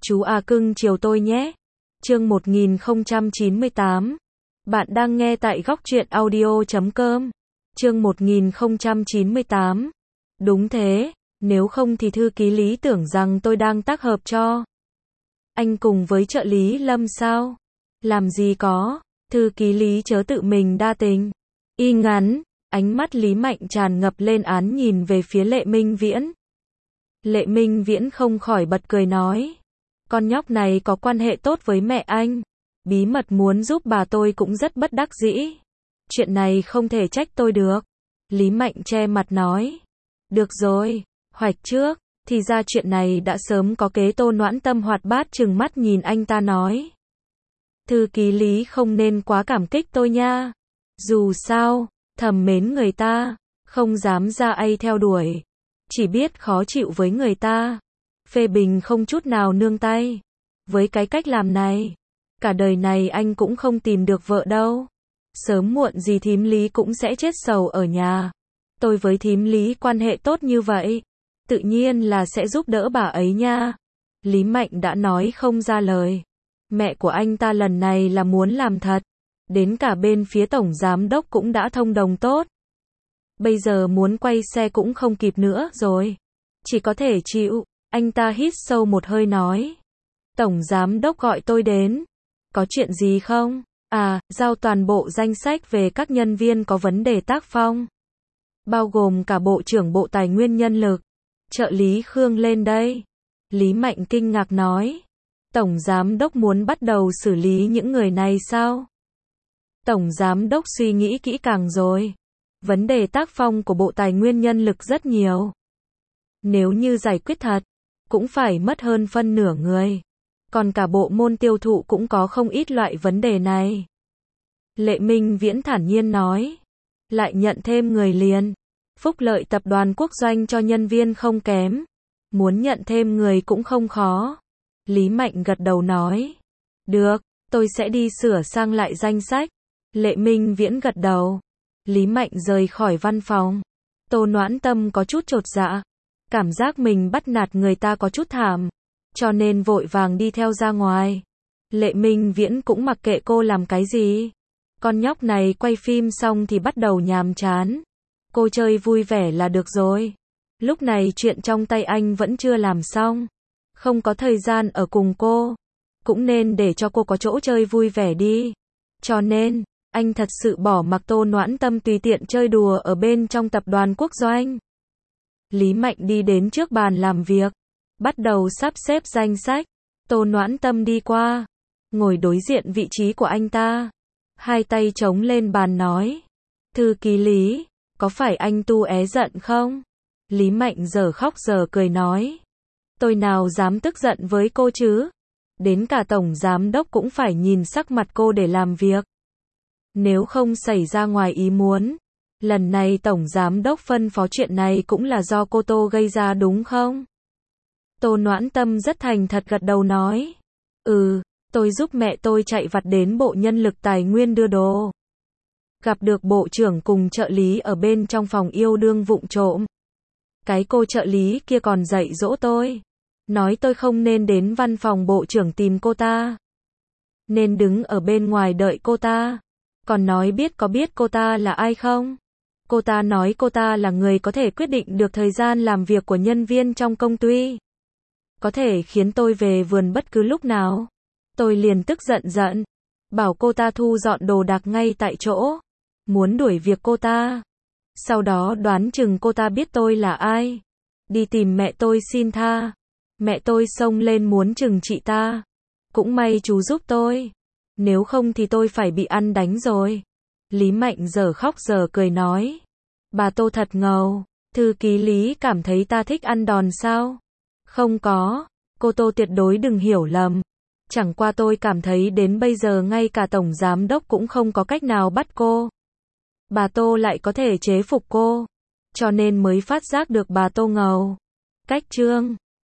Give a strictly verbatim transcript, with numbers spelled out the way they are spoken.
Chú à cưng chiều tôi nhé. Chương một nghìn không trăm chín mươi tám. Bạn đang nghe tại góc truyện audio chấm com. Chương một nghìn không trăm chín mươi tám. Đúng thế, nếu không thì thư ký Lý tưởng rằng tôi đang tác hợp cho anh cùng với trợ lý Lâm sao? Làm gì có, thư ký Lý chớ tự mình đa tình. Y ngắn, ánh mắt Lý Mạnh tràn ngập lên án nhìn về phía Lệ Minh Viễn. Lệ Minh Viễn không khỏi bật cười nói. Con nhóc này có quan hệ tốt với mẹ anh. Bí mật muốn giúp bà tôi cũng rất bất đắc dĩ. Chuyện này không thể trách tôi được. Lý Mạnh che mặt nói. Được rồi, hoạch trước, thì ra chuyện này đã sớm có kế. Tô Noãn Tâm hoạt bát trừng mắt nhìn anh ta nói. Thư ký Lý không nên quá cảm kích tôi nha. Dù sao, thầm mến người ta, không dám ra ai theo đuổi. Chỉ biết khó chịu với người ta. Phê bình không chút nào nương tay. Với cái cách làm này, cả đời này anh cũng không tìm được vợ đâu. Sớm muộn gì thím Lý cũng sẽ chết sầu ở nhà. Tôi với thím Lý quan hệ tốt như vậy, tự nhiên là sẽ giúp đỡ bà ấy nha. Lý Mạnh đã nói không ra lời. Mẹ của anh ta lần này là muốn làm thật. Đến cả bên phía tổng giám đốc cũng đã thông đồng tốt. Bây giờ muốn quay xe cũng không kịp nữa rồi. Chỉ có thể chịu. Anh ta hít sâu một hơi nói. Tổng giám đốc gọi tôi đến. Có chuyện gì không? À, giao toàn bộ danh sách về các nhân viên có vấn đề tác phong. Bao gồm cả Bộ trưởng Bộ Tài nguyên Nhân lực. Trợ lý Khương lên đây. Lý Mạnh kinh ngạc nói. Tổng giám đốc muốn bắt đầu xử lý những người này sao? Tổng giám đốc suy nghĩ kỹ càng rồi. Vấn đề tác phong của Bộ Tài nguyên Nhân lực rất nhiều. Nếu như giải quyết thật, cũng phải mất hơn phân nửa người. Còn cả bộ môn tiêu thụ cũng có không ít loại vấn đề này. Lệ Minh Viễn thản nhiên nói. Lại nhận thêm người liền. Phúc lợi tập đoàn quốc doanh cho nhân viên không kém. Muốn nhận thêm người cũng không khó. Lý Mạnh gật đầu nói. Được, tôi sẽ đi sửa sang lại danh sách. Lệ Minh Viễn gật đầu. Lý Mạnh rời khỏi văn phòng. Tô Noãn Tâm có chút chột dạ. Cảm giác mình bắt nạt người ta có chút thảm. Cho nên vội vàng đi theo ra ngoài. Lệ Minh Viễn cũng mặc kệ cô làm cái gì. Con nhóc này quay phim xong thì bắt đầu nhàm chán. Cô chơi vui vẻ là được rồi. Lúc này chuyện trong tay anh vẫn chưa làm xong. Không có thời gian ở cùng cô. Cũng nên để cho cô có chỗ chơi vui vẻ đi. Cho nên, anh thật sự bỏ mặc Tô Noãn Tâm tùy tiện chơi đùa ở bên trong tập đoàn quốc doanh. Lý Mạnh đi đến trước bàn làm việc. Bắt đầu sắp xếp danh sách. Tô Noãn Tâm đi qua. Ngồi đối diện vị trí của anh ta. Hai tay chống lên bàn nói. Thư ký Lý, có phải anh tu é giận không? Lý Mạnh giờ khóc giờ cười nói. Tôi nào dám tức giận với cô chứ? Đến cả tổng giám đốc cũng phải nhìn sắc mặt cô để làm việc. Nếu không xảy ra ngoài ý muốn. Lần này tổng giám đốc phân phó chuyện này cũng là do cô Tô gây ra đúng không? Tô Noãn Tâm rất thành thật gật đầu nói. Ừ, tôi giúp mẹ tôi chạy vặt đến Bộ Nhân lực Tài nguyên đưa đồ. Gặp được bộ trưởng cùng trợ lý ở bên trong phòng yêu đương vụng trộm. Cái cô trợ lý kia còn dạy dỗ tôi. Nói tôi không nên đến văn phòng bộ trưởng tìm cô ta. Nên đứng ở bên ngoài đợi cô ta. Còn nói biết có biết cô ta là ai không? Cô ta nói cô ta là người có thể quyết định được thời gian làm việc của nhân viên trong công ty. Có thể khiến tôi về vườn bất cứ lúc nào. Tôi liền tức giận giận. Bảo cô ta thu dọn đồ đạc ngay tại chỗ. Muốn đuổi việc cô ta. Sau đó đoán chừng cô ta biết tôi là ai. Đi tìm mẹ tôi xin tha. Mẹ tôi xông lên muốn trừng trị ta. Cũng may chú giúp tôi. Nếu không thì tôi phải bị ăn đánh rồi. Lý Mạnh giờ khóc giờ cười nói. Bà Tô thật ngầu. Thư ký Lý cảm thấy ta thích ăn đòn sao? Không có. Cô Tô tuyệt đối đừng hiểu lầm. Chẳng qua tôi cảm thấy đến bây giờ ngay cả tổng giám đốc cũng không có cách nào bắt cô. Bà Tô lại có thể chế phục cô. Cho nên mới phát giác được bà Tô ngầu. Cách trương.